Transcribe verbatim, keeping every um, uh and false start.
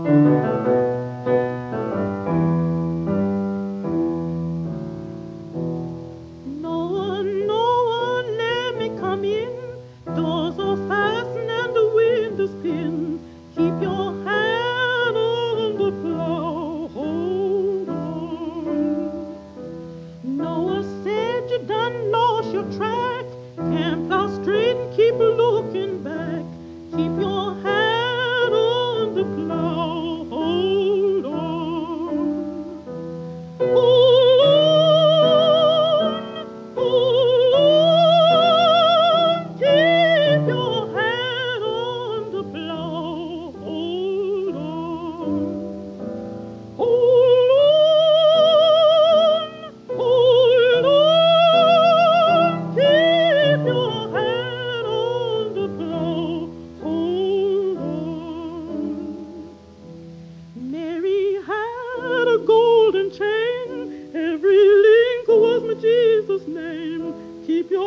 No one, no one, let me come in. Doors are fastened and the windows pinned. Keep your hand on the plow. Hold on. Noah said you done lost your track. Can't plow straight and keep looking back. Keep your hand on the plow. Hold on. Hold on. Hold on. Keep your hand on the plow. Hold on. Hold on. Hold on. Keep your hand on the plow. Hold on. Mary had a golden chain. Every link was my Jesus' name. Keep your